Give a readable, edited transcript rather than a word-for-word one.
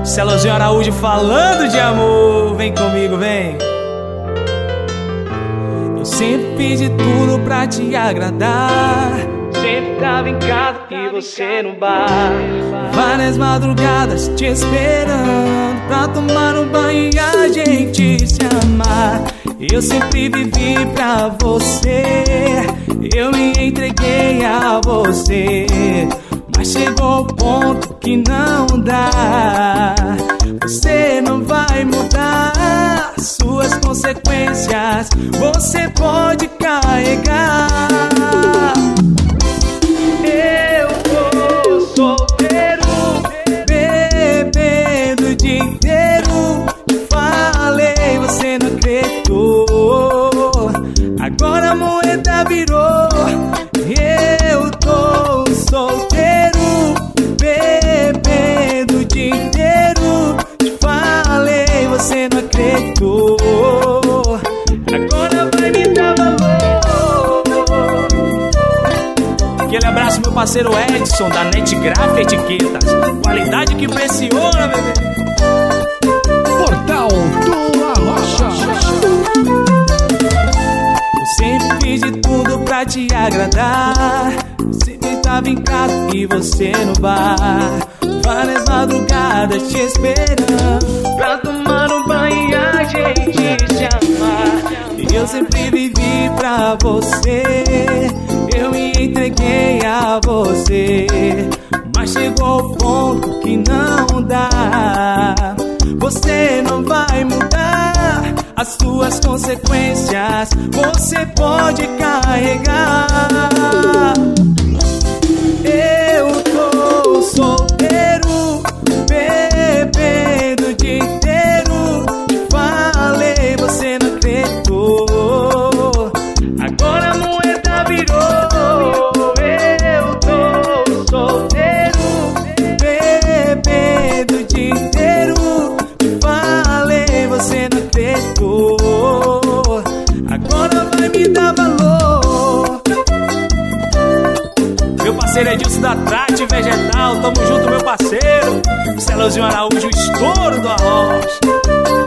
Celozinho Araújo falando de amor. Vem comigo, vem. Eu sempre fiz de tudo pra te agradar. Sempre tava em casa e você no bar. Várias madrugadas te esperando pra tomar um banho e a gente se amar. Eu sempre vivi pra você, eu me entreguei a você. Mas chegou o ponto que não dá. Você não vai mudar, suas consequências você pode carregar. Eu tô solteiro, bebendo o dia inteiro. Falei, você não acreditou. Agora a moeda virou. Eu tô solteiro, bebendo o dia inteiro. Te falei, você não acreditou. Agora vai me dar valor. Aquele abraço, meu parceiro Edson, da NetGraf Etiquetas. Qualidade que impressiona, bebê. Portal do Arrocha. Eu sempre fiz de tudo pra te agradar. Sempre tava em casa e você no bar. Várias madrugadas te esperando pra tomar um banho e a gente se amar. E eu sempre vivi pra você, eu me entreguei a você. Mas chegou o ponto que não dá. Você não vai mudar, as suas consequências você pode carregar. Eu tô solteiro, bebendo o dia inteiro. Falei, você não acreditou. Agora a moeda virou. Eu tô solteiro, bebendo o dia inteiro. Falei, você não acreditou. Agora vai me dar valor. Meu parceiro Edilson da Trate Vegetal, tamo junto, meu parceiro. Celozinho Araújo, o estouro do Arrocha.